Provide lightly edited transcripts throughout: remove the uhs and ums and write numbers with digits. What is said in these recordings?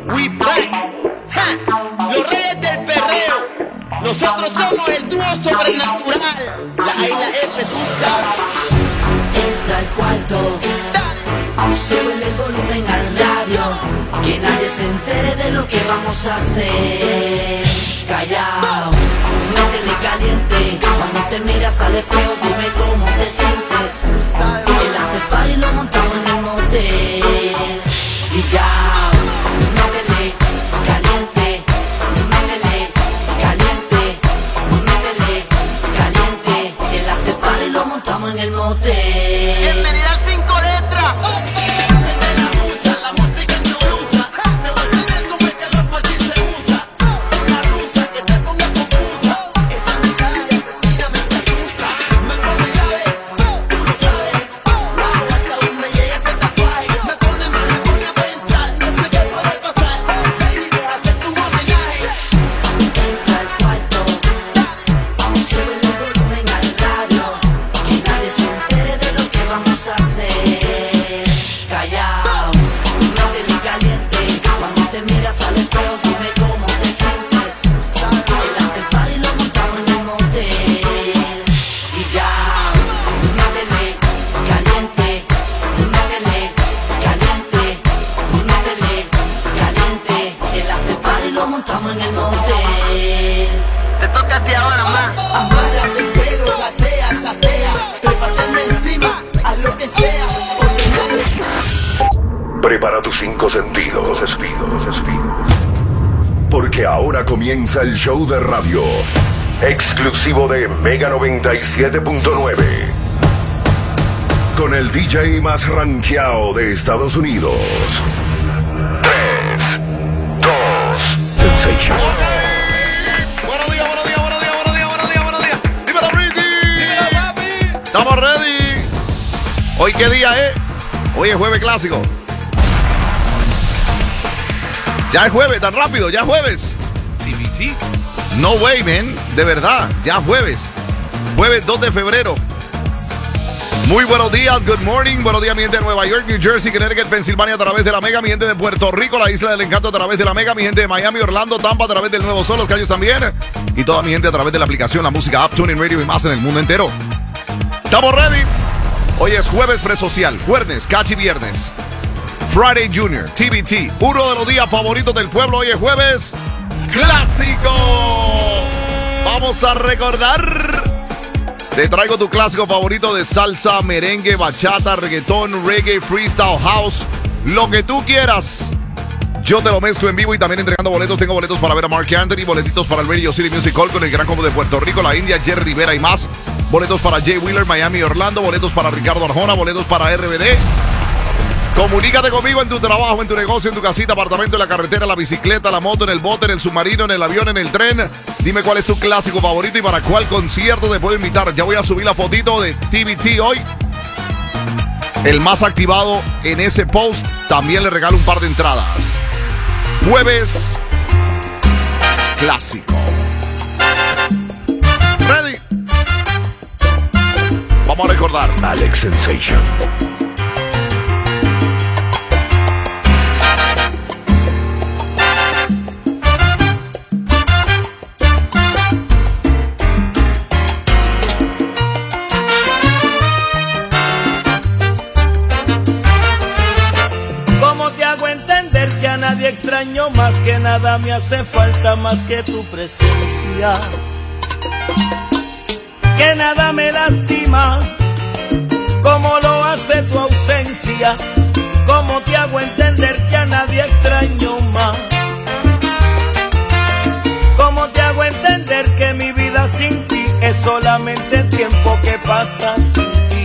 We back. Ja. Los reyes del perreo. Nosotros somos el dúo sobrenatural. La A y la F, tú sabes. Entra al cuarto, sube el volumen al radio, que nadie se entere de lo que vamos a hacer. Callao, métele caliente, cuando te miras al espejo dime cómo te sientes. El after party lo montamos en el motel. Y ya, métele caliente, métele caliente, métele caliente. El after party lo montamos en el motel. Bienvenida al 5 letras. Prepara tus 5 sentidos, porque ahora comienza el show de radio exclusivo de Mega 97.9 con el DJ más rankeado de Estados Unidos. 3, 2, Sensation. Buenos días. Dímelo, Ricky. Dímelo, papi. Estamos ready. ¿Hoy qué día es? Hoy es jueves clásico. Ya es jueves, tan rápido, ya es jueves. TBT. No way, man. De verdad, ya es jueves. Jueves 2 de febrero. Muy buenos días, good morning. Buenos días, mi gente de Nueva York, New Jersey, Connecticut, Pensilvania a través de la Mega. Mi gente de Puerto Rico, la Isla del Encanto a través de la Mega. Mi gente de Miami, Orlando, Tampa a través del Nuevo Sol, Los Cayos también. Y toda mi gente a través de la aplicación, la música App, TuneIn Radio y más en el mundo entero. Estamos ready. Hoy es jueves presocial, jueves, cachi viernes. Friday Junior, TBT, uno de los días favoritos del pueblo. Hoy es jueves clásico. Vamos a recordar. Te traigo tu clásico favorito de salsa, merengue, bachata, reggaetón, reggae, freestyle, house, lo que tú quieras. Yo te lo mezclo en vivo y también entregando boletos. Tengo boletos para ver a Mark Anthony, boletitos para el Radio City Music Hall con el Gran Combo de Puerto Rico, la India, Jerry Rivera y más. Boletos para Jay Wheeler, Miami, Orlando. Boletos para Ricardo Arjona, boletos para RBD. Comunícate conmigo en tu trabajo, en tu negocio, en tu casita, apartamento, en la carretera, la bicicleta, la moto, en el bote, en el submarino, en el avión, en el tren. Dime cuál es tu clásico favorito y para cuál concierto te puedo invitar. Ya voy a subir la fotito de TBT hoy. El más activado en ese post también le regalo un par de entradas. Jueves clásico. Ready. Vamos a recordar. Alex Sensation. Extraño más que nada, me hace falta más que tu presencia, que nada me lastima como lo hace tu ausencia. ¿Cómo te hago entender que a nadie extraño más? ¿Cómo te hago entender que mi vida sin ti es solamente tiempo que pasa sin ti?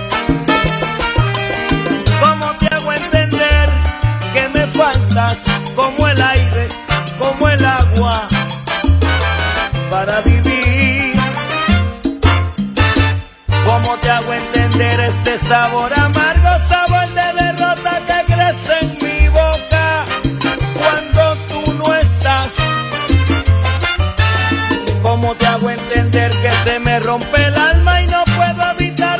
¿Cómo te hago entender que me faltas como el aire, como el agua para vivir? ¿Cómo te hago entender este sabor amargo, sabor de derrota que crece en mi boca cuando tú no estás? ¿Cómo te hago entender que se me rompe el alma y no puedo evitar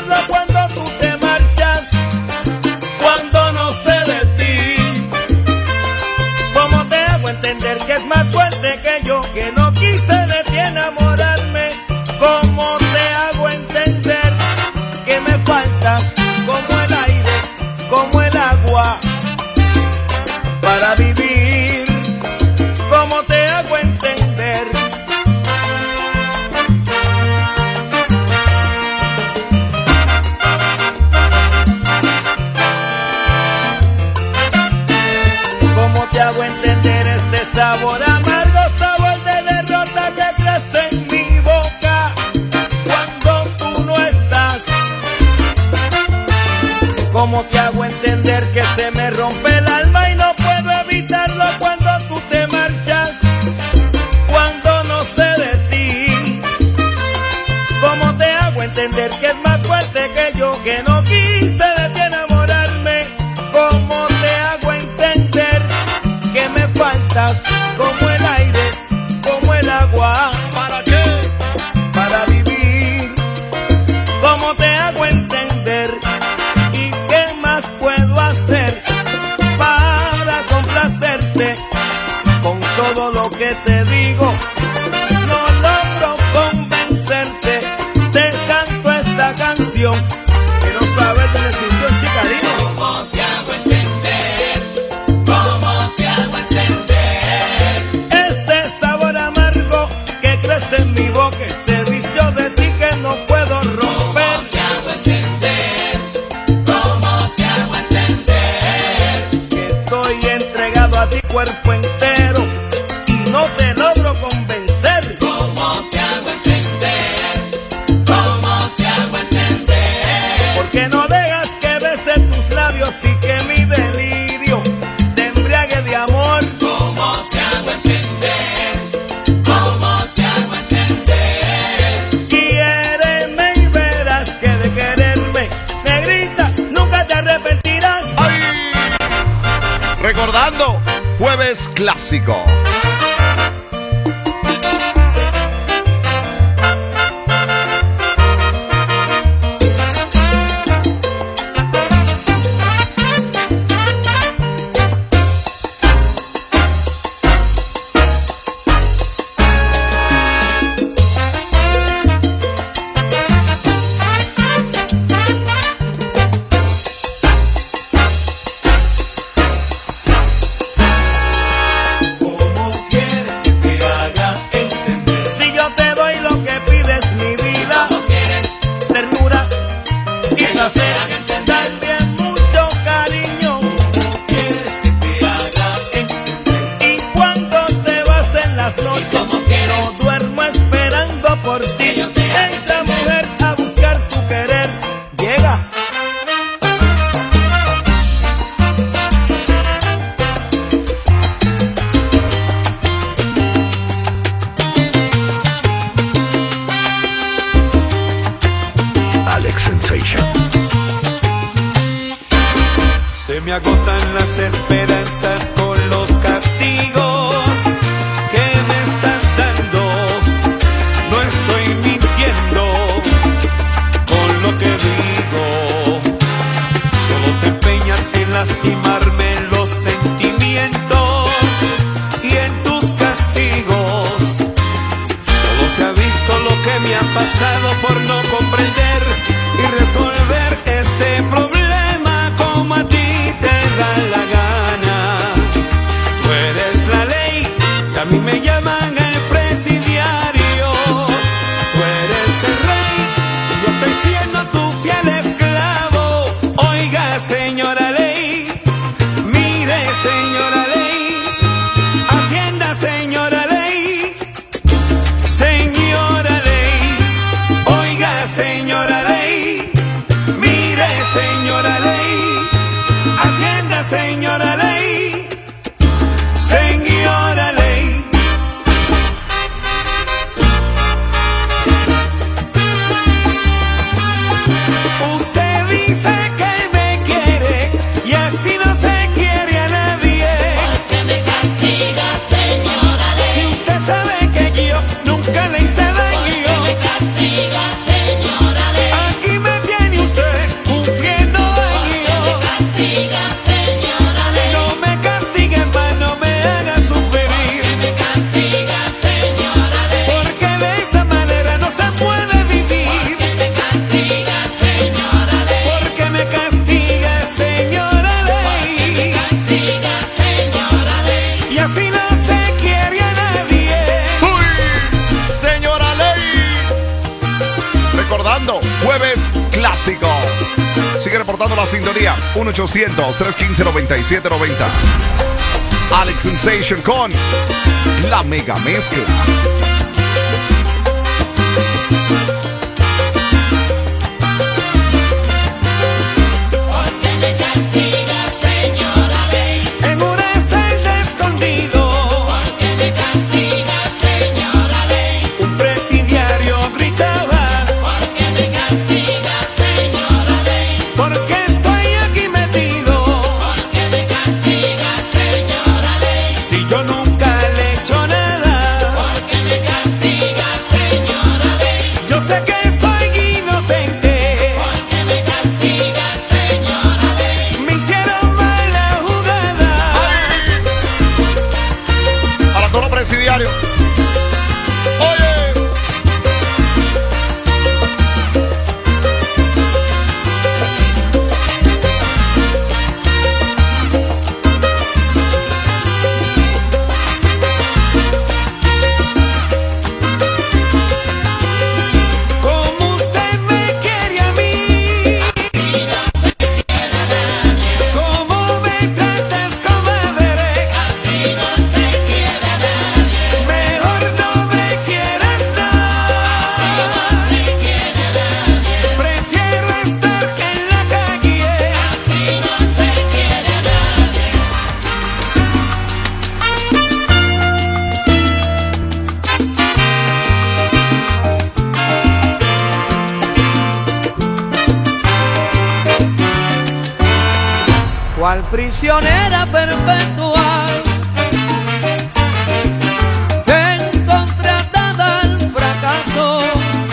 el agua para vivir. ¿Cómo te hago entender? ¿Cómo te hago entender este sabor amargo, sabor de derrota que crece en mi boca cuando tú no estás? ¿Cómo te hago entender que se me rompe el alma y no puedo evitarlo cuando tú te marchas, cuando no sé de ti? ¿Cómo te hago entender que es más fuerte que yo, que no quise de ti enamorarme? ¿Cómo te hago entender que me faltas como el aire, como el agua? ¿Para qué? Para vivir. ¿Cómo te hago entender? ¿Y qué más puedo hacer para complacerte? Con todo lo que te digo, no logro convencerte. Te canto esta canción. Quiero saber de la descripción, chicarino. ¿Cómo te hago entender? ¿Cómo te hago entender? Este sabor amargo que crece en mi boca, ese vicio de ti que no puedo romper. ¿Cómo te hago entender? ¿Cómo te hago entender? Que estoy entregado a ti cuerpo entero y no te logro convencer. ¿Cómo te hago entender? ¿Cómo te hago entender? Porque no dejas que bese tus labios y que mi delirio te embriague de amor. ¿Cómo te hago entender? ¿Cómo te hago entender? Quiéreme y verás que de quererme, negrita, nunca te arrepentirás. ¡Ay! Recordando, jueves clásico. ¿Cómo quieres que te haga entender? Si yo te doy lo que pides, mi vida, ¿Cómo quieres ternura y que yo te placer, haga entender? también mucho cariño. ¿Quieres que te haga entender? Y cuando te vas en las noches, cómo quieres no duermo esperando por ti. que yo te haga Entra, entender? mujer, a buscar tu querer. Llega. Alex Sensation. Se me agotan las esperanzas con los castigos que me estás dando. No estoy mintiendo con lo que digo. Solo te empeñas en lastimarme los sentimientos y en tus castigos. Solo se ha visto lo que me ha pasado por no comprender y resolver este problema como a ti te da la gana. Tú eres la ley y a mí me llaman el presidiario. Tú eres el rey y yo estoy siendo tu fiel esclavo. Oiga, señora ley, mire, señora ley, atienda, señora ley. Señora ley, oiga, señora ley, mire, señora. celebrando Jueves Clásico. Sigue reportando la sintonía 1-800-315-9790. Alex Sensation con la mega mezcla. Cual prisionera perpetua, contratada al fracaso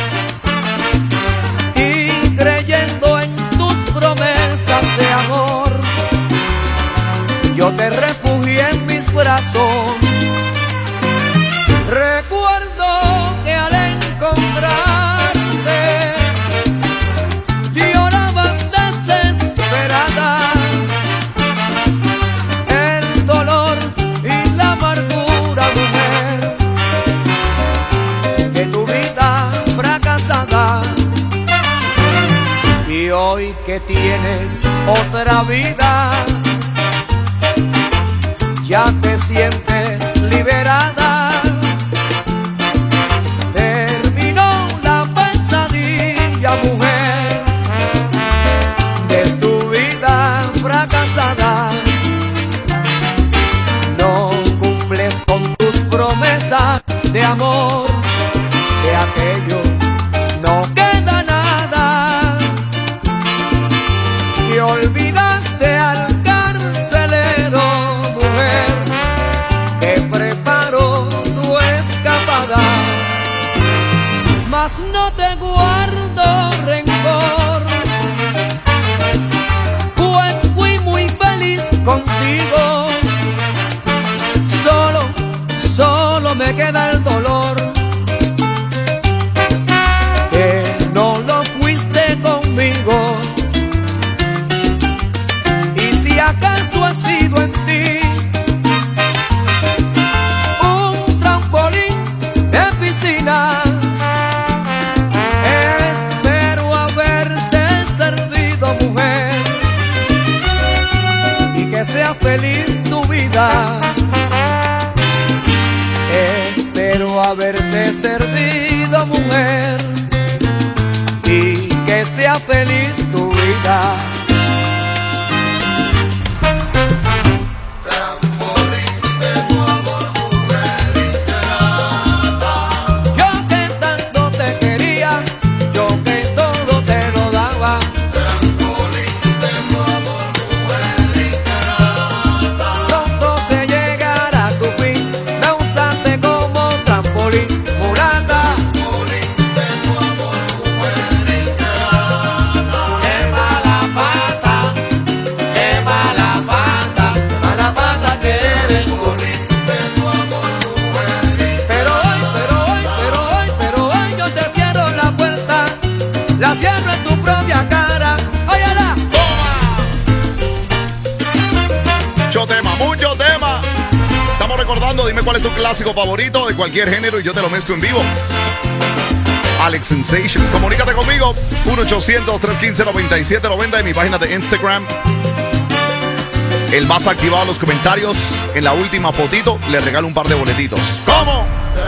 y creyendo en tus promesas de amor, yo te refugié en mis brazos. Recuerdo que al encontrarte llorabas desesperada. Y hoy que tienes otra vida, ya te sientes liberada. Terminó la pesadilla, mujer, de tu vida fracasada. No cumples con tus promesas de amor, de aquello no queda nada. Y olvidaste al carcelero, mujer, que preparó tu escapada. Mas no te guardo rencor, pues fui muy feliz contigo. Solo me queda el dolor, que no lo fuiste conmigo. Y si acaso ha sido en ti un trampolín de piscina, espero haberte servido, mujer, y que sea feliz tu vida. Espero haberte servido, mujer, y que sea feliz tu vida. La cierro en tu propia cara. ¡Óyala! Mucho tema, mucho tema. Estamos recordando, dime cuál es tu clásico favorito de cualquier género y yo te lo mezclo en vivo. Alex Sensation. Comunícate conmigo, 1-800-315-9790 en mi página de Instagram. El más activado en los comentarios, en la última fotito, le regalo un par de boletitos. ¿Cómo?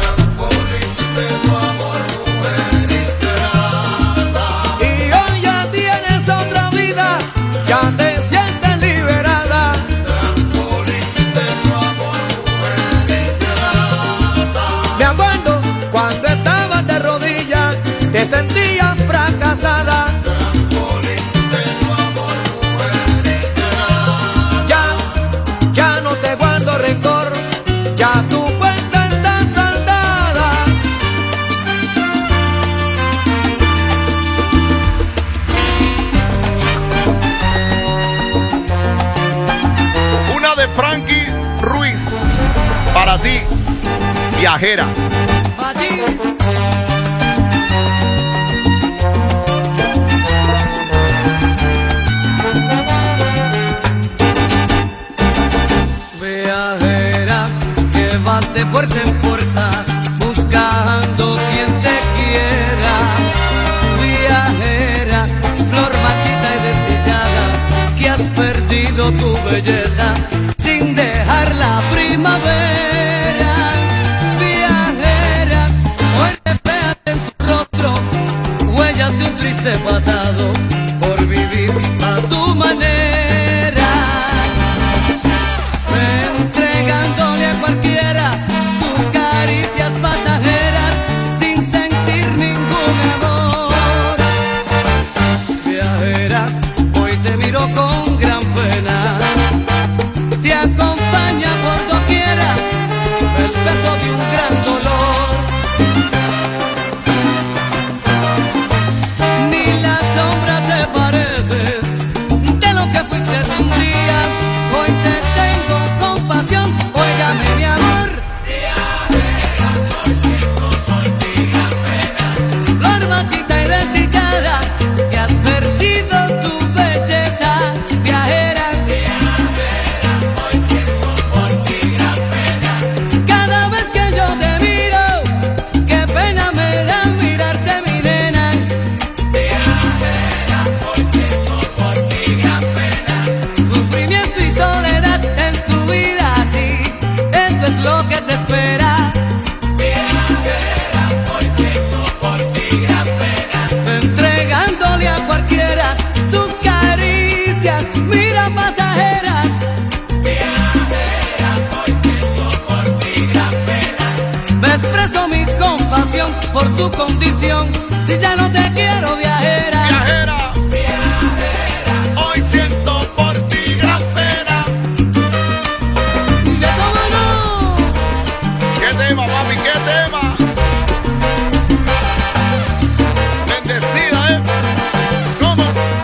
Y hoy ya tienes otra vida, ya te sientes liberada. Me acuerdo cuando estabas de rodillas, te sentías fracasada. Ya no te guardo rencor, ya tu cuenta está saldada. Una de Frankie Ruiz, para ti, viajera. Allí. Viajera, que vas de puerta en puerta buscando quien te quiera. Viajera, flor marchita y desdichada, que has perdido tu belleza sin dejar la primavera. Viajera, hoy te veas en tu rostro huellas de un triste pasado por vivir a tu manera. Entregándole a cualquiera tus caricias pasajeras sin sentir ningún amor. Viajera, hoy te miro con gran pena, te acompaña por doquiera el peso de un gran dolor. Ni la sombra te pareces de lo que fuiste un día. Hoy te tengo compasión, óigame mi amor. Viajera, hoy siento por ti gran pena. Flor marchita y desdichada, que has perdido tu belleza. Viajera, hoy siento por ti gran pena. Cada vez que yo te miro, qué pena me da mirarte, mi nena. Viajera, hoy siento por ti gran pena. Sufrimiento y soledad en tu vida, sí, eso es lo que te espera. Viajera, hoy siento por ti gran pena. Entregándole a cualquiera tus caricias, mira pasajeras. Viajera, hoy siento por ti gran pena. Me expreso mi compasión por tu condición y ya no te quiero, viajera. Viajera, hoy siento por ti gran pena. De cómo no. ¿Qué tema, papi? ¿Qué tema? Bendecida, ¿eh? ¿Cómo?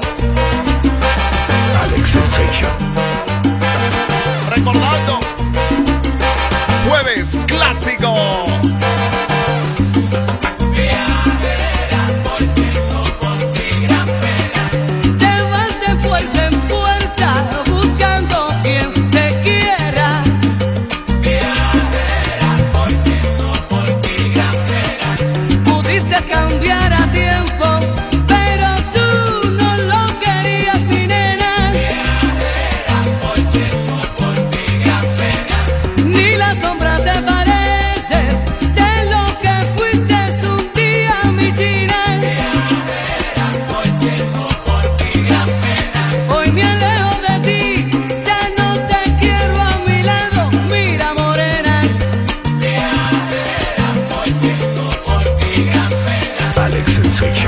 Alex Sensation. Recordando, jueves clásico. Te vas de puerta en puerta buscando quien te quiera. Viajera, hoy siento por ti gran pena. Pudiste cambiar a tiempo, pero tú no lo querías, mi nena. Viajera, hoy siento por ti gran pena. Ni la sombra te pareces de lo que fuiste un día, mi china. Viajera, hoy siento por ti gran pena. Hoy me alejo de ti, ya no te quiero a mi lado, mira morena. Viajera, hoy siento por ti gran pena. Alex Sensation.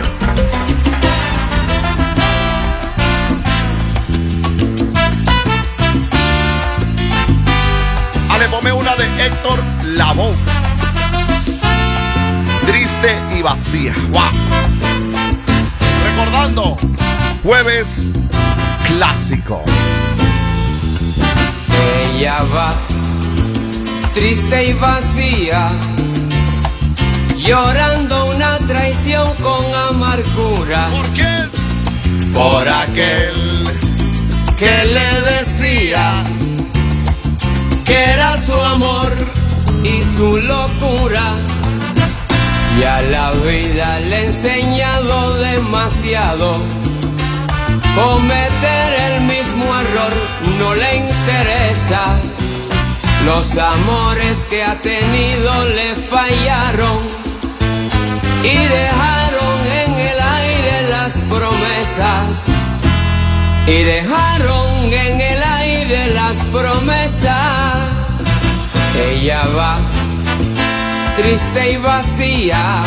Ale, ponme una de Héctor Lavoe. Triste y vacía. ¡Wow! Recordando, jueves clásico. Ella va triste y vacía, llorando una traición con amargura. ¿Por qué? Por aquel que le decía que era su amor y su locura. Ya la vida le he enseñado demasiado. Cometer el mismo error no le interesa. Los amores que ha tenido le fallaron y dejaron en el aire las promesas. Y dejaron en el aire las promesas. Ella va triste y vacía,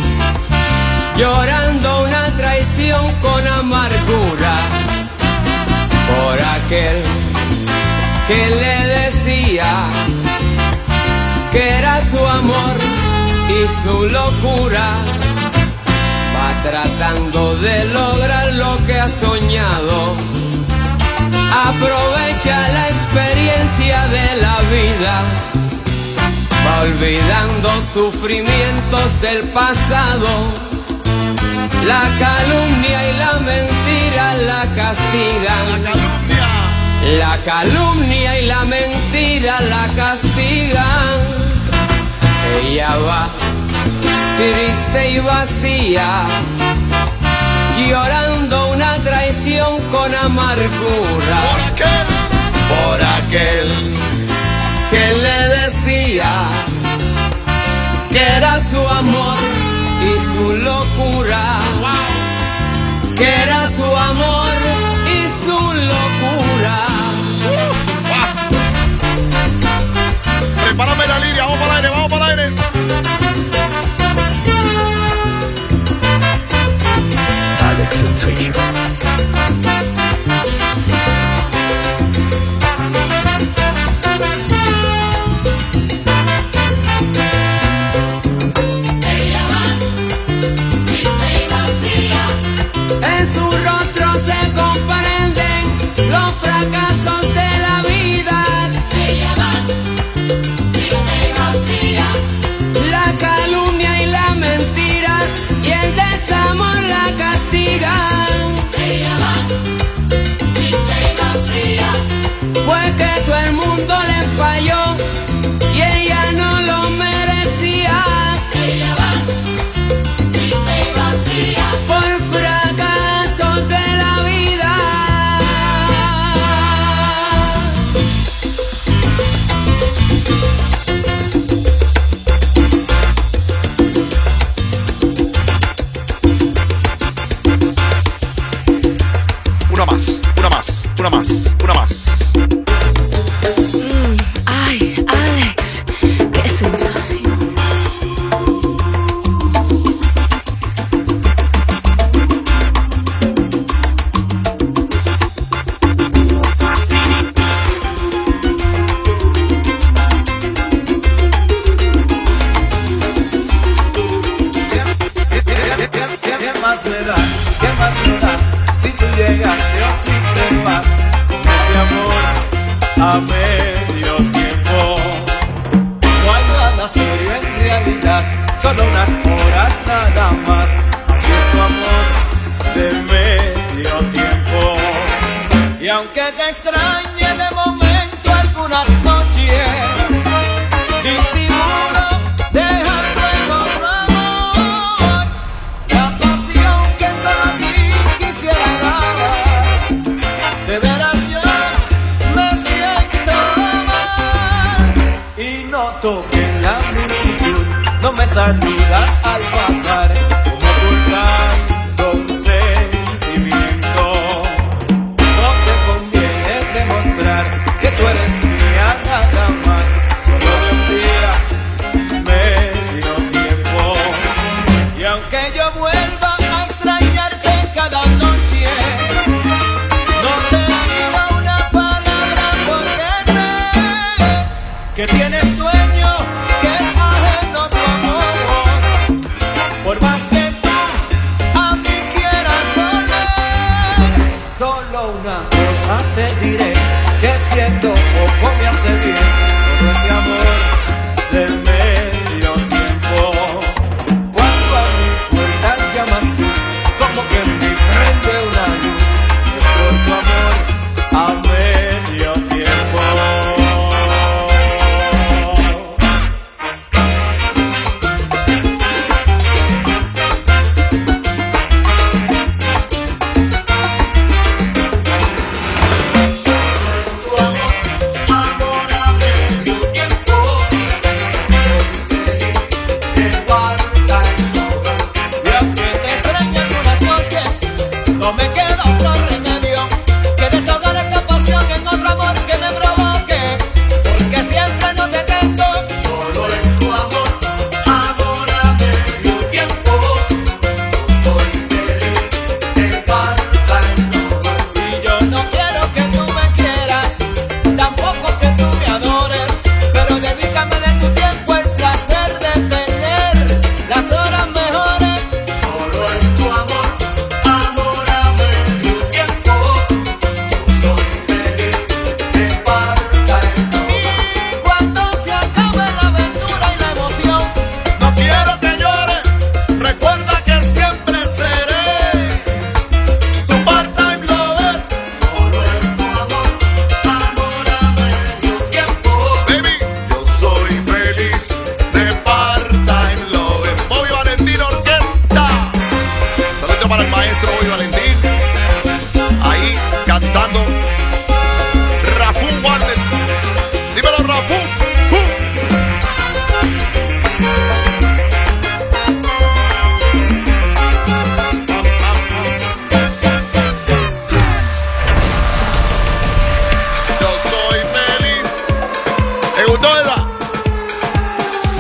llorando una traición con amargura por aquel que le decía que era su amor y su locura. Va tratando de lograr lo que ha soñado. Aprovecha la experiencia de la vida. Va olvidando sufrimientos del pasado. La calumnia y la mentira la castigan. La calumnia y la mentira la castigan. Ella va triste y vacía, llorando una traición con amargura por aquel que le decía que era su amor y su locura, que era su amor y su locura. Prepárame la línea, vamos para el aire, vamos para el aire. Alex Sensation. En su rostro se comprenden los fracasos de la vida. Ella va triste y vacía. La calumnia y la mentira y el desamor la castigan. Ella va triste y vacía. Fue que todo el mundo le falló y ella no lo merecía. Ella va triste y vacía por fracasos de la vida. Una más, una más, una más, una más. Ay, Alex, qué sensación. ¿Qué más me da? ¿Qué más me da? Si tú llegaste o si te vas con ese amor a medio tiempo. No hay nada serio en realidad, solo unas horas nada más. Así es tu amor de medio tiempo. Y aunque te extrañe de momento algunas noches, disimulo dejando en otro amor la pasión que solo a ti quisiera dar. De veras yo me siento mal y noto que en la multitud no me saludas al pasar, como ocultando un sentimiento. No te conviene demostrar que tú eres mía nada más, solo de un día, medio tiempo. Y aunque yo vuelva a extrañarte cada noche, no te digo una palabra porque sé que tienes dueño, que es ajeno tu amor. Por más que tú a mí quieras volver, solo una cosa te diré, que siento poco me hace bien todo ese amor de medio tiempo. Cuando a mi puerta llamas tú, como que me prende una luz, es por tu amor a medio tiempo.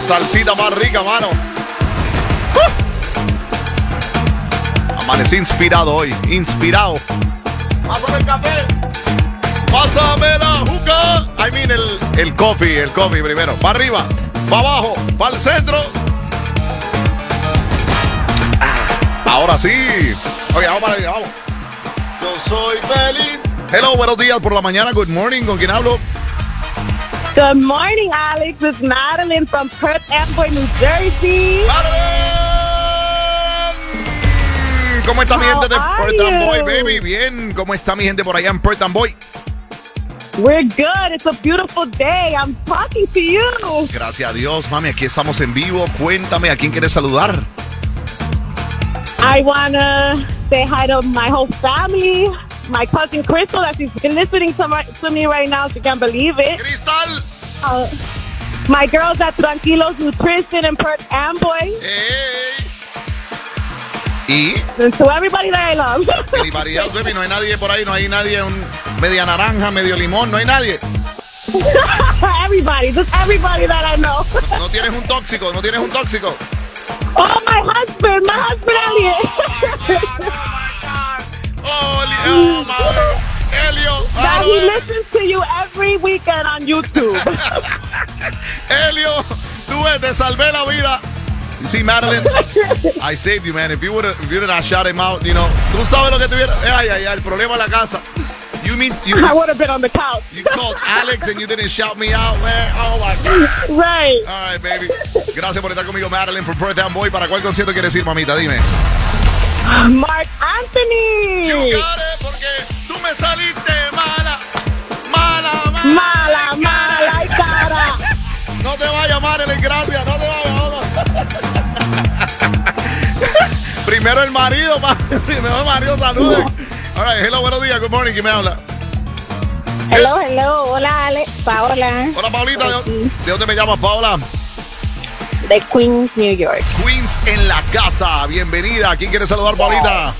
salsita más rica, mano. Amanecí inspirado hoy, inspirado. Pásame el café. Pásame la juca. I mean el coffee primero. Para arriba, para abajo, para el centro. Ahora sí. Ok, vamos para arriba, vamos. Yo soy feliz. Hello, buenos días por la mañana. Good morning. ¿Con quién hablo? Good morning, Alex. It's Madeline from Perth Amboy, New Jersey. ¡Madeline! ¿Cómo está mi gente de Perth Amboy, baby? Bien. ¿Cómo está mi gente por allá en Perth Amboy? We're good. It's a beautiful day. I'm talking to you. Gracias a Dios, mami. Aquí estamos en vivo. Cuéntame, ¿a quién quieres saludar? I want to say hi to my whole family. My cousin Crystal, that she's been listening to me right now. She can't believe it. Cristal. My girls at Tranquilos Nutrition in Perth Amboy. Hey. ¿Y? And to everybody that I love. Anybody else, baby? No hay nadie por ahí. No hay nadie. Media naranja, medio limón. No hay nadie. Everybody. Just everybody that I know. No tienes un tóxico. No tienes un tóxico. Oh, my husband, Elliot. Oh, Elio. That he listens to you every weekend on YouTube. Elio, tú te salvé la vida. You see, Madeline, I saved you, man. If you would have shot him out, you know, tú sabes lo que tuviera. Ay, el problema en la casa. You mean I would have been on the couch. You called Alex and you didn't shout me out, man. Oh my God. Right. All right, baby. Gracias por estar conmigo, Madeline, por Perth Amboy. ¿Para cuál concierto quieres ir, mamita? Dime. Mark Anthony. You got it, porque tú me saliste mala y cara. No te vayas, Madeline, gracias. No te vayas. Primero el marido, salude. All right, hello, buenos días, good morning, ¿quién me habla? Hello, hola, Alex, Paola. Hola, Paulita, ¿de dónde me llamas, Paola? De Queens, New York. Queens en la casa, bienvenida. ¿Quién quiere saludar, Paulita?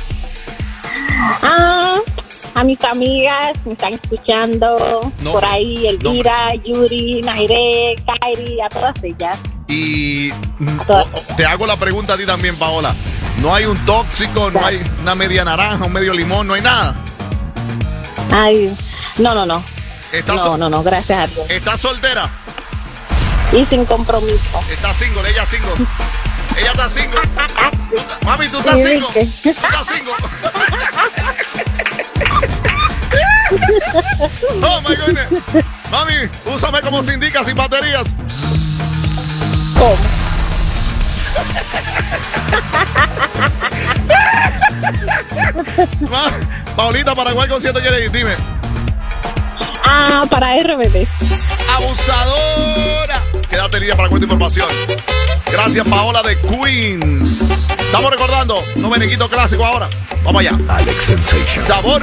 A mis amigas me están escuchando por ahí, Elvira, Yuri, Naire, Kairi, a todas ellas. Y te hago la pregunta a ti también, Paola. ¿No hay un tóxico, no hay una media naranja, un medio limón, no hay nada? Ay, no. No, gracias a Dios. ¿Estás soltera? Y sin compromiso. Está single, ella single. Ella está single. Mami, tú estás single. Tú estás single. Oh my goodness. Mami, úsame como se indica, sin baterías. ¿Cómo? Paulita, ¿para cuál concierto quieres ir? Dime. Para RBD. Abusadora. Quédate línea para cuenta información. Gracias, Paola de Queens. Estamos recordando un menequito clásico ahora. Vamos allá. Alex Sensation. Sabor.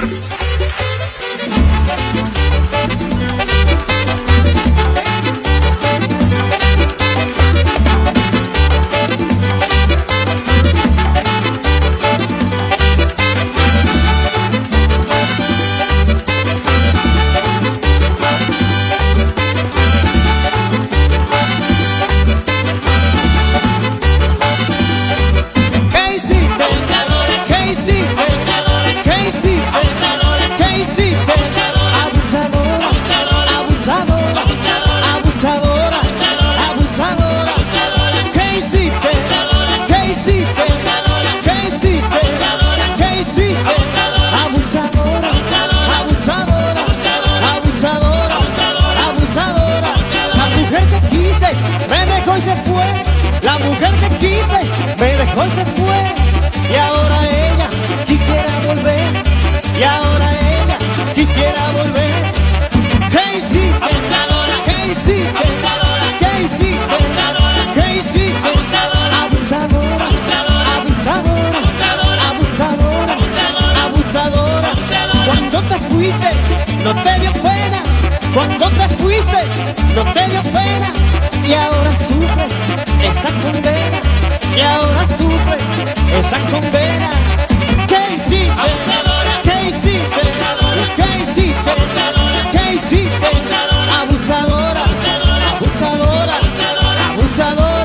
La mujer que quise me dejó y se fue. Y ahora ella quisiera volver. Y ahora ella quisiera volver. ¿Qué hiciste? Abusadora. ¿Qué hiciste? Abusadora. ¿Qué hiciste? Abusadora. ¿Qué hiciste? Abusadora. Abusadora. Abusadora. Abusadora. Abusadora. Abusadora. Cuando te fuiste no te dio pena. Cuando te fuiste no te dio pena. Y ahora sufres esa condena. Y ahora sufres esa condena. ¿Qué hiciste? Abusadora. ¿Qué hiciste? Abusadora. ¿Qué hiciste? Abusadora. ¿Qué hiciste? Abusadora. Abusadora. Abusadora. Abusadora.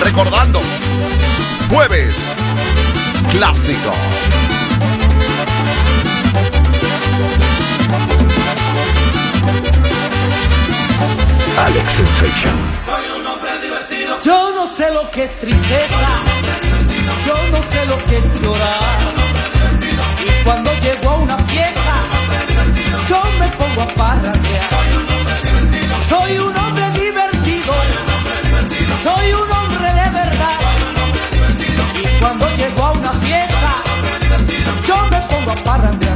recordando. Jueves clásico. Alex Sensation. Yo no sé lo que es tristeza, yo no sé lo que es llorar. Y cuando llego a una fiesta, yo me pongo a parrandear. Soy un hombre divertido, soy un hombre de verdad. Y cuando llego a una fiesta, yo me pongo a parrandear.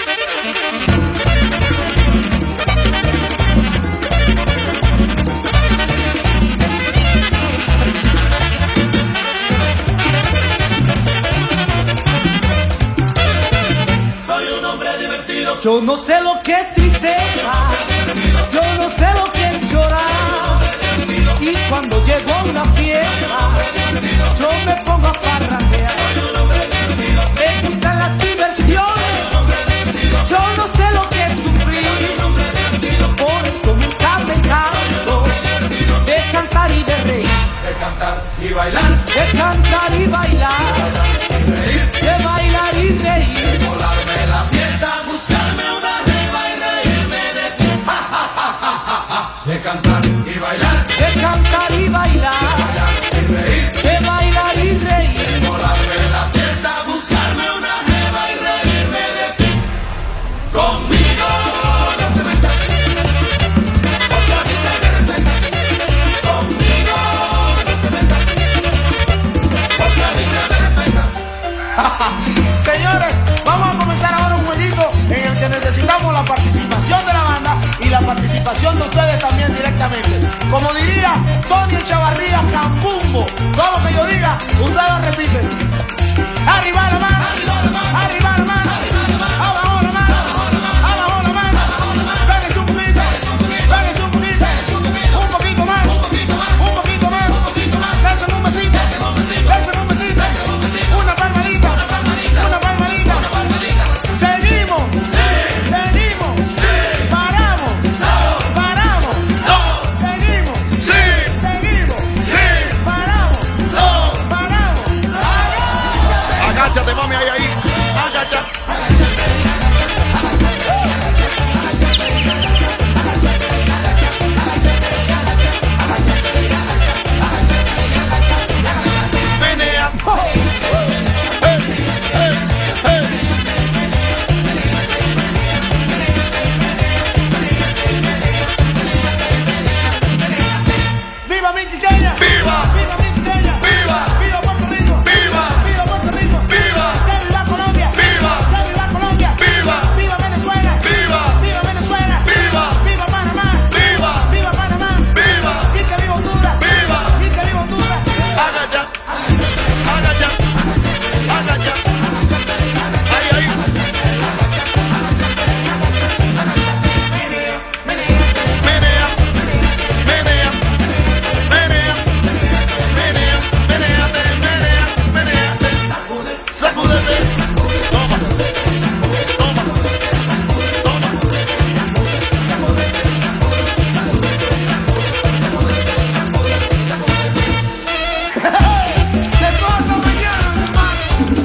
Yo no sé lo que es tristeza, yo no sé lo que es llorar. Y cuando llego a una fiesta, yo me pongo a parrandear. Me gustan las diversiones, yo no sé lo que es sufrir. Por esto nunca me canso de cantar y de reír. De cantar y bailar, de cantar y bailar, de bailar y reír. volarme la fiesta, buscarme una jeva y reírme de ti. Ja, ja, ja, ja, ja, ja. De cantar y bailar, de cantar y bailar, y reír, de bailar y reír. volarme la fiesta, buscarme una jeva y reírme de ti. Conmigo no te metas, porque a mí se me respeta. Conmigo no te metas, porque a mí se me respeta. Señores, vamos a comenzar ahora un jueguito en el que necesitamos la participación de la banda y la participación de ustedes también directamente. Como diría Tony Echavarría, Cambumbo, todo lo que yo diga, ustedes lo repiten. Arriba la mano, arriba la mano, abajo la mano, abajo la mano. Pégase un poquito, pégase un poquito, un poquito más, un poquito más. Desen un besito, desen un besito, una palmadita, una palmadita. Seguimos, seguimos, paramos, paramos, seguimos, seguimos, paramos, paramos. Agáchate, mami, ahí. Agacha. Menea. ¡Viva mi quiteña! ¡Viva! ¡Viva mi quiteña! ¡Viva! ¡Viva Puerto Rico! ¡Viva! ¡Viva Puerto Rico! ¡Viva! ¡Que viva Colombia! ¡Viva! ¡Que viva Colombia! ¡Viva! ¡Viva Venezuela! ¡Viva! ¡Viva Venezuela! ¡Viva! ¡Viva Panamá! ¡Viva! ¡Viva Panamá! ¡Viva! ¡Y que viva Honduras! ¡Viva! ¡Y que viva Honduras! Agacha. Agacha. Agacha. Ahí, ahí. Menea. Menea. Menea. Menea. Meneate. Menea. Meneate. Sacúdete. Toma. Toma. Toma. ¡De todas las mañanas, hermano!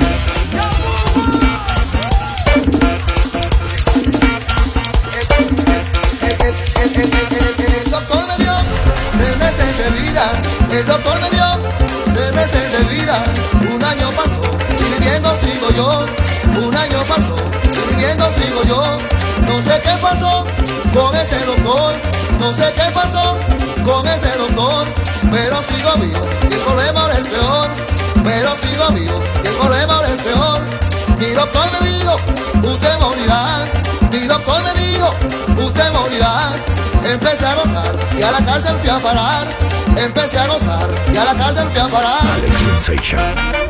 El doctor me dio 3 meses de vida, el doctor me dio 3 meses de vida. Un año pasó y viviendo sigo yo, un año pasó y viviendo sigo yo. No sé qué pasó con ese doctor, no sé qué pasó con ese doctor, pero sigo vivo y el problema ahora es peor, pero sigo vivo y el problema ahora es peor. Mi doctor me dijo, usted morirá, mi doctor me dijo, usted morirá. Empecé a gozar y a la cárcel fui a parar, empecé a gozar y a la cárcel fui a parar. Alex Sensation.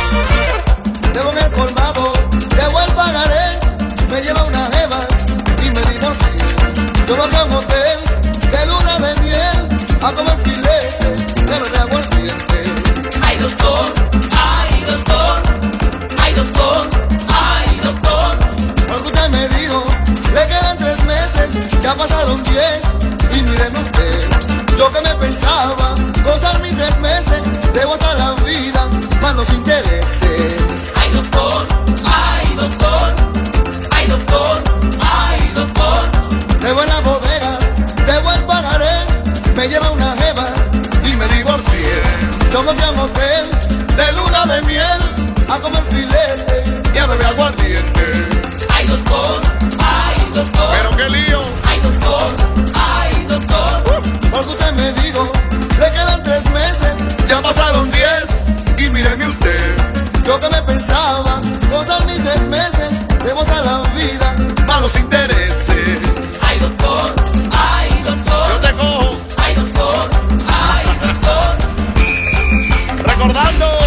Debo en el colmado, debo el pagaré, me lleva una jeva y Ya pasaron 10 y míreme usted. Yo que me pensaba gozar mis 3 meses, debo hasta la vida, más los intereses. Ay doctor, ay doctor, ay doctor, ay doctor. Debo en la bodega, debo el pagaré, me lleva una jeva y me divorcié. Yo me fui a un hotel de luna de miel a comer filete y a beber aguardiente. Ay doctor, ay doctor. Pero qué lío. Ay doctor, ay doctor. Porque usted me dijo, le quedan 3 meses, ya pasaron 10 y míreme usted. Yo que me pensaba gozar mis 3 meses, debo hasta la vida, para los intereses. Ay doctor, ay doctor. Yo te cojo. Ay doctor, ay doctor. Recordando.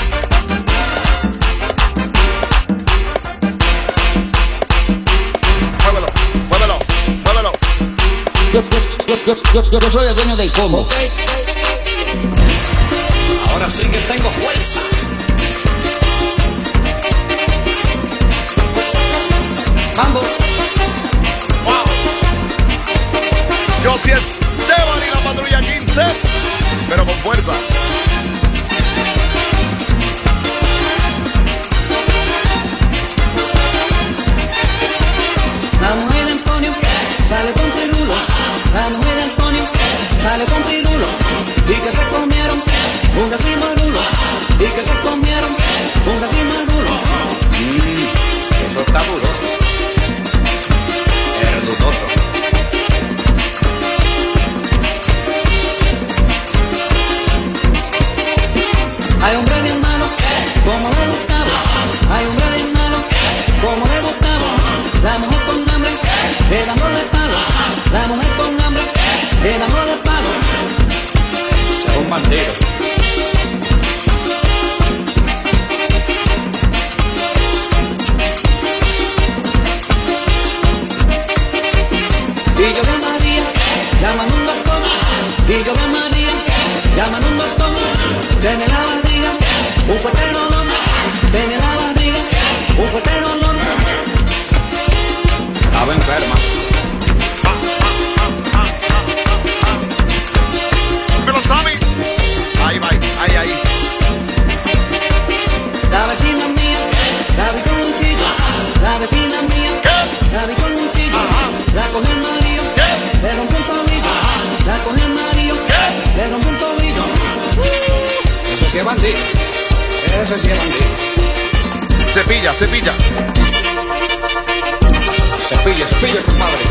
Muévelo, muévelo, muévelo. Yo soy el dueño del combo. Okay. Ahora sí que tengo fuerza. Mambo. Wow. Yo sí es Esteban y la patrulla 15, pero con fuerza. La mujer de Antonio sale con pirulo. La mujer de Antonio sale con pirulo. Y que se comieron un racimo de rulo. Y que se comieron un racimo de rulo. Eso está duro. Es dudoso. Hay hombre bien malo, como de Gustavo. Hay hombre bien malo, como de Gustavo. La mujer con hambre, dándole palo. La mujer con hambre, dándole palo. Es un bandido. Y yo veo a María, llamando un doctor. Y yo veo a María, llamando un doctor. Tiene la barriga, un fuerte dolor. Tiene la barriga, un fuerte dolor. Estaba enferma. Pero Sammy. Ahí va, ahí. La vecina mía, la vi con un chillo. La vecina mía, la vi con un chillo. La cogió el marido, le rompió un tobillo. La cogió el marido, le rompió un tobillo. Eso sí es bandido. Eso sí es bandido. Cepilla. Cepilla, compadre.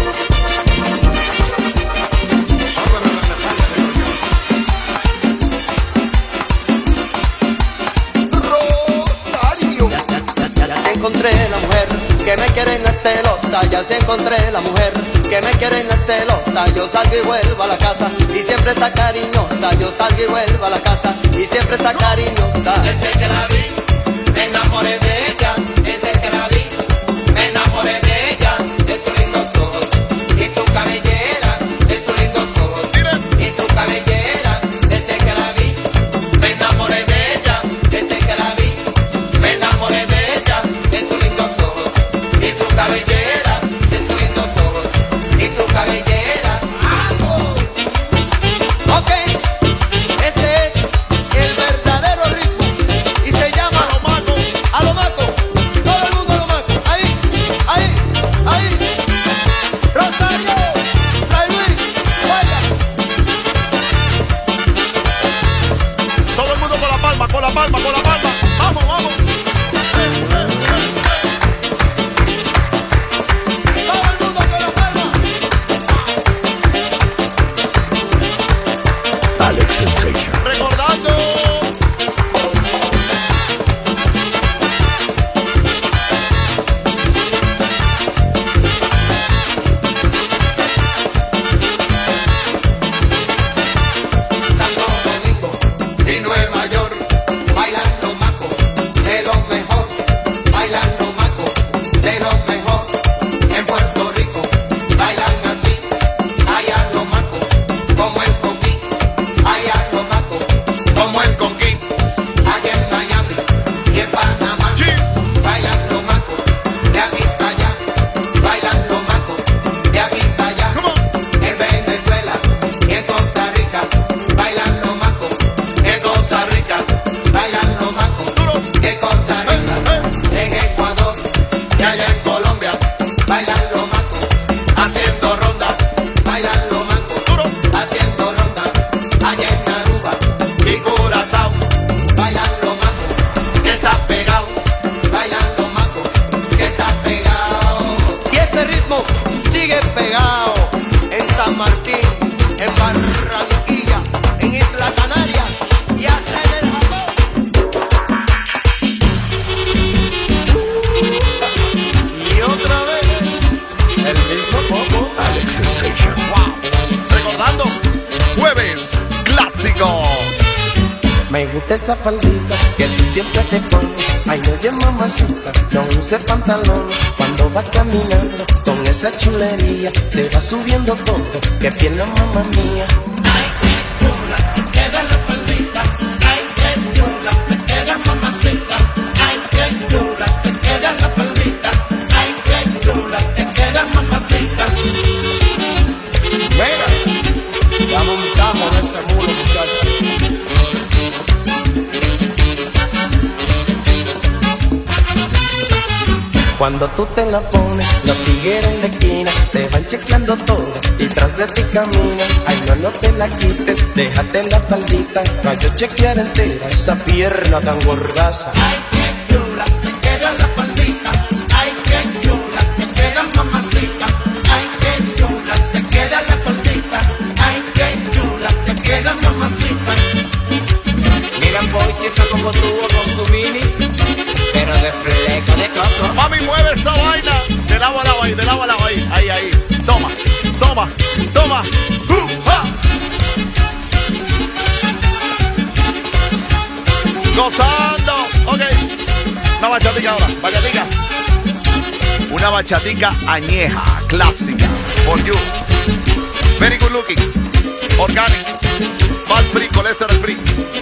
Rosario. Ya se encontré la mujer que me quiere y no es celosa. Ya se encontré la mujer que me quiere y no es celosa. Yo salgo y vuelvo a la casa y siempre está cariñosa. Yo salgo y vuelvo a la casa y siempre está cariñosa. Desde que la vi, me enamoré de ella. Desde que la vi, me enamoré de ella. De sus lindos ojos y su cabellera. De sus lindos ojos y su cabellera. Desde que la vi, me enamoré de ella. Desde que la vi, me enamoré de ella. De sus lindos ojos y su cabellera. De sus lindos ojos y su cabellera. ¡Amo! Ok, este es el verdadero ritmo y se llama A lo Maco. Todo el mundo a lo Maco. gusta esa faldita que tú siempre te pones. Ay, oye mamacita, no uses pantalón cuando vas caminando. Con esa chulería se va subiendo todo. Que pierna, mamá mía. Ay, qué chula, te queda la faldita. Ay, qué chula, te queda mamacita. Ay, qué chula, te queda la faldita. Ay, qué chula, te queda mamacita. Mira, ya montamos ese mulo, muchachos. Cuando tú te la pones, los tigres en la esquina te van chequeando todo y tras de ti caminan. Ay, no te la quites, déjate la faldita para yo chequear entera esa pierna tan gordaza. Ay, qué chula, te queda la faldita. Ay, qué chula, te queda mamacita. Ay, qué chula, te queda la faldita. Ay, qué chula, te queda mamacita. Mira, boy, que esa como tuvo con su mini, pero de fleco de coco. Mami, mueve esa vaina. De lado a lado ahí, de lado a lado ahí. Ahí, ahí. Toma, toma, toma. Gozando. Ok. Una bachatica ahora. Bachatica. Una bachatica añeja, clásica. For you. Very good looking. Organic. Fat free, cholesterol free.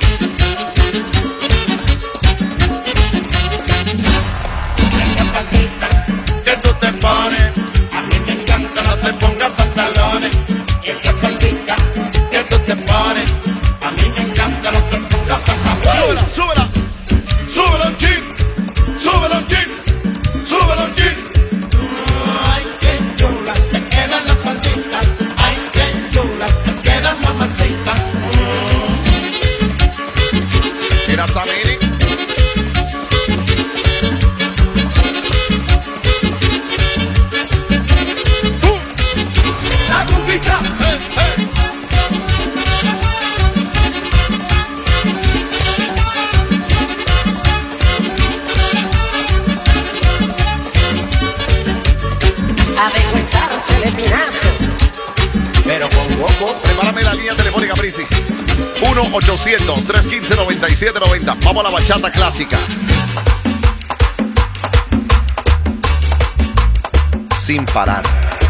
Que tú te pones, a mí me encanta, no te pongas pantalones. Esa faldita que tú te pones, a mí me encanta, no te pongas pantalones. Súbela, súbela, súbela un chin, súbela un chin, súbela un chin. Ay, qué chula, te queda la faldita. Ay, qué chula, te queda mamacita. Mira, Samiri. Avergüenzados el espinazo, pero con poco. Prepárame la línea telefónica, Prisi. 1-800-315-9790. Vamos a la bachata clásica. Sin parar.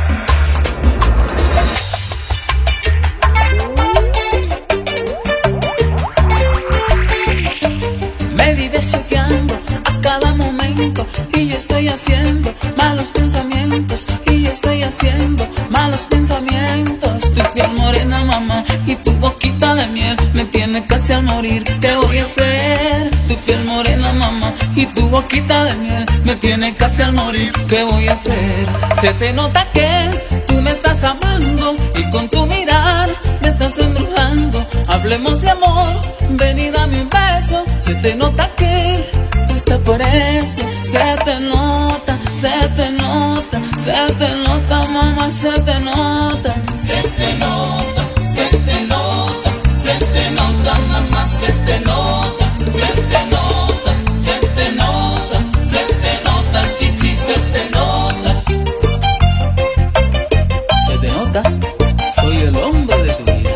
Me vives chequeando a cada momento y yo estoy haciendo malos pensamientos y yo estoy haciendo malos pensamientos. Tu piel morena, mamá, y tu boquita de miel me tiene casi al morir. ¿Qué voy a hacer? Tu piel morena, mamá, y tu boquita de miel me tiene casi al morir. ¿Qué voy a hacer? Se te nota que tú me estás amando y con tu mirar me estás embrujando. Hablemos de amor, ven y dame un beso. Se te nota que tú estás por eso. Se te nota, se te nota, se te nota, mamá, se te nota. Se te nota, se te nota, se te nota, mamá, se te nota. Se te nota, se te nota, se te nota, chichi, se te nota. Se te nota, soy el hombre de tu vida.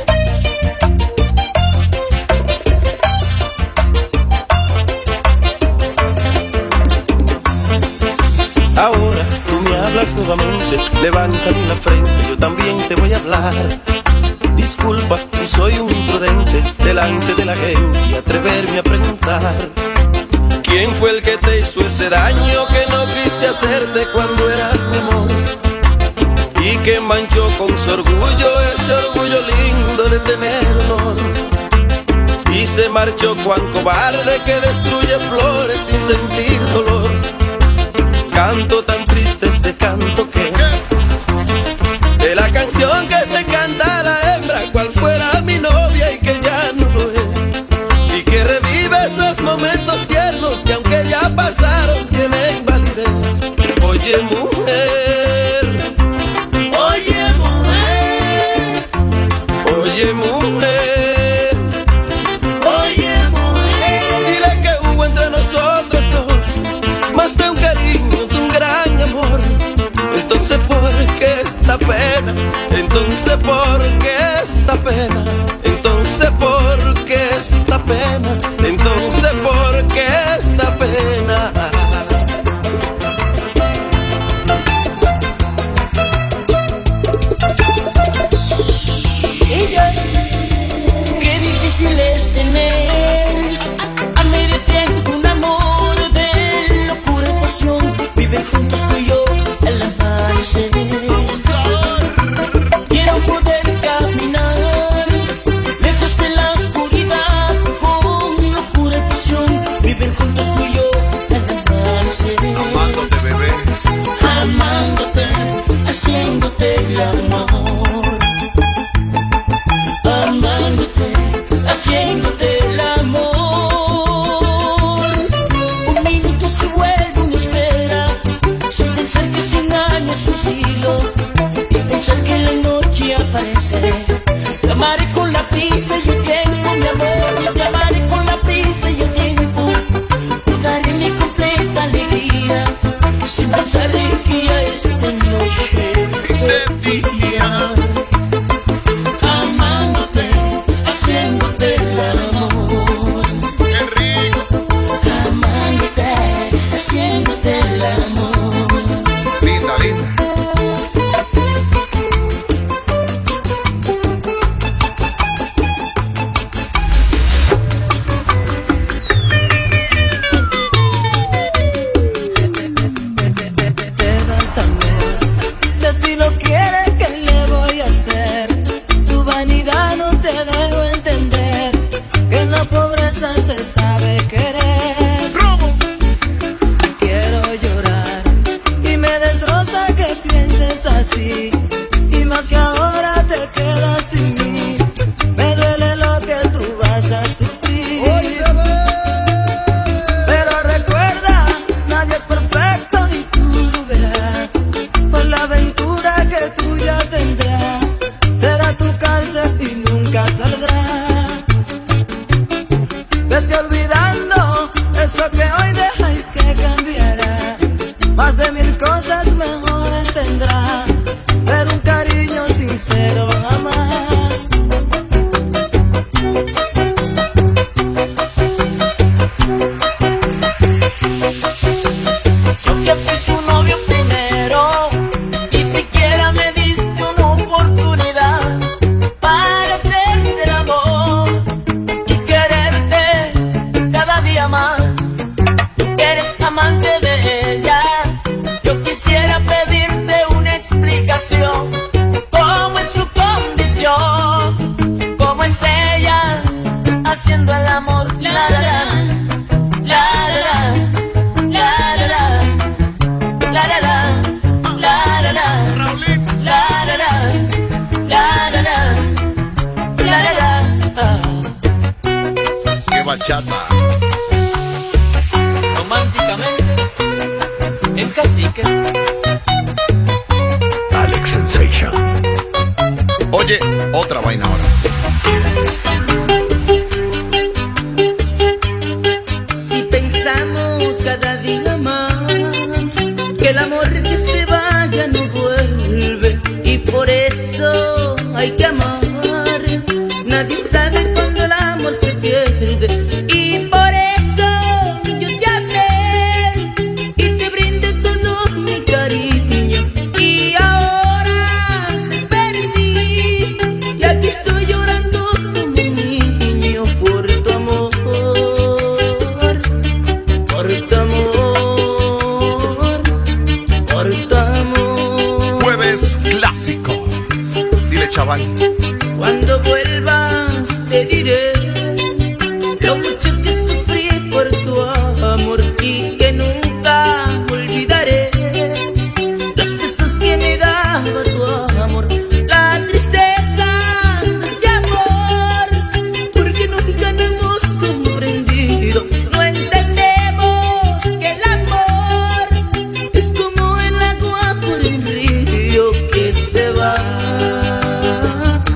Ahora tú me hablas nuevamente, levántame la frente, yo también te voy a hablar. Disculpa si soy un imprudente delante de la gente y atreverme a preguntar. ¿Quién fue el que te hizo ese daño que no quise hacerte cuando eras mi amor? Y que manchó con su orgullo, ese orgullo lindo de tener honor. Y se marchó cuán cobarde que destruye flores sin sentir dolor. Canto tan triste este canto que de la canción que se canta a la hembra, cual fuera mi novia y que ya no lo es, y que revive esos momentos tiernos que aunque ya pasaron tienen validez. Oye mujer, Oye, mujer, oye mujer, oye, mujer. dile que hubo entre nosotros dos más de un cariño, de un gran amor. Entonces ¿por qué esta pena? Entonces ¿por qué esta pena? Entonces ¿por qué esta pena, entonces ¿por qué esta pena? Qué difícil es tener a medio tiempo un amor de locura y pasión. Viven juntos tú y yo al amanecer. Quiero poder caminar lejos de la oscuridad con locura y pasión. Viven juntos tú y yo al amanecer. Amándote, bebé. Amándote, haciéndote el amor. Amándote, haciéndote el amor. Un minuto se vuelve una espera, sin pensar que 100 años es un siglo, y pensar que en la noche apareceré. Te amaré con la prisa y el tiempo, mi amor. Te amaré con la prisa y el tiempo. Te daré mi completa alegría, sin pensar que ya esta noche de día. Amándote, haciéndote el amor. ¡Qué rico! Amándote, haciéndote el amor. Linda, linda. Te vas a ver, si así lo quieres, ¿qué le voy a hacer? Tu vanidad no te dejo entender, que en la pobreza se sabe querer. Quiero llorar y me destroza que pienses así, y más que ahora te quedas sin mí. Me duele lo que tú vas a sufrir. Pero recuerda, nadie es perfecto y tú lo verás. Pues la aventura que tú ya tendrás será tu cárcel y nunca saldrás. Vete olvidando eso que hoy dejáis que cambiará. Más de 1000 cosas mejores tendrás, pero un cariño sincero jamás. Yo que fui su novio primero, ni siquiera me diste una oportunidad para hacerte el amor y quererte cada día más. Tú que eres amante de ella, yo quisiera pedirte una explicación. ¿Cómo es su condición? ¿Cómo es ella haciendo el amor? La la la, la la la, la la la. La la la, la la la, la la la, la la la, la la la. ¡Qué bachata! Románticamente, el cacique. Alex Sensation. Oye, otra vaina ahora. Si pensamos cada día más que el amor que se vaya no vuelve, y por eso hay que amar. Nadie sabe cuando el amor se pierde, y por eso yo te amé y te brindé todo mi cariño. Y ahora te perdí y aquí estoy llorando como un niño por tu amor, por tu amor, por tu amor. Jueves clásico. Dile, chaval. Cuando vuelvas te diré lo mucho que sufrí por tu amor, y que nunca olvidaré los besos que me daba tu amor. La tristeza de amor, porque nunca nos hemos comprendido. No entendemos que el amor es como el agua por un río que se va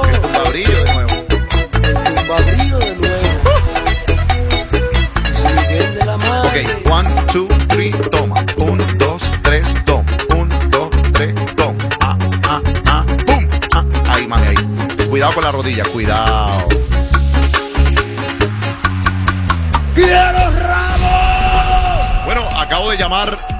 El tumbabrillo de nuevo. El tumbabrillo de nuevo. Luis Miguel de la Madre. Ok, 1, 2, 3, toma. 1, 2, 3, toma. 1, 2, 3, toma. Pum. Ahí, mami, ahí. Cuidado con la rodilla, cuidado. ¡Quiero rabo! Bueno, acabo de llamar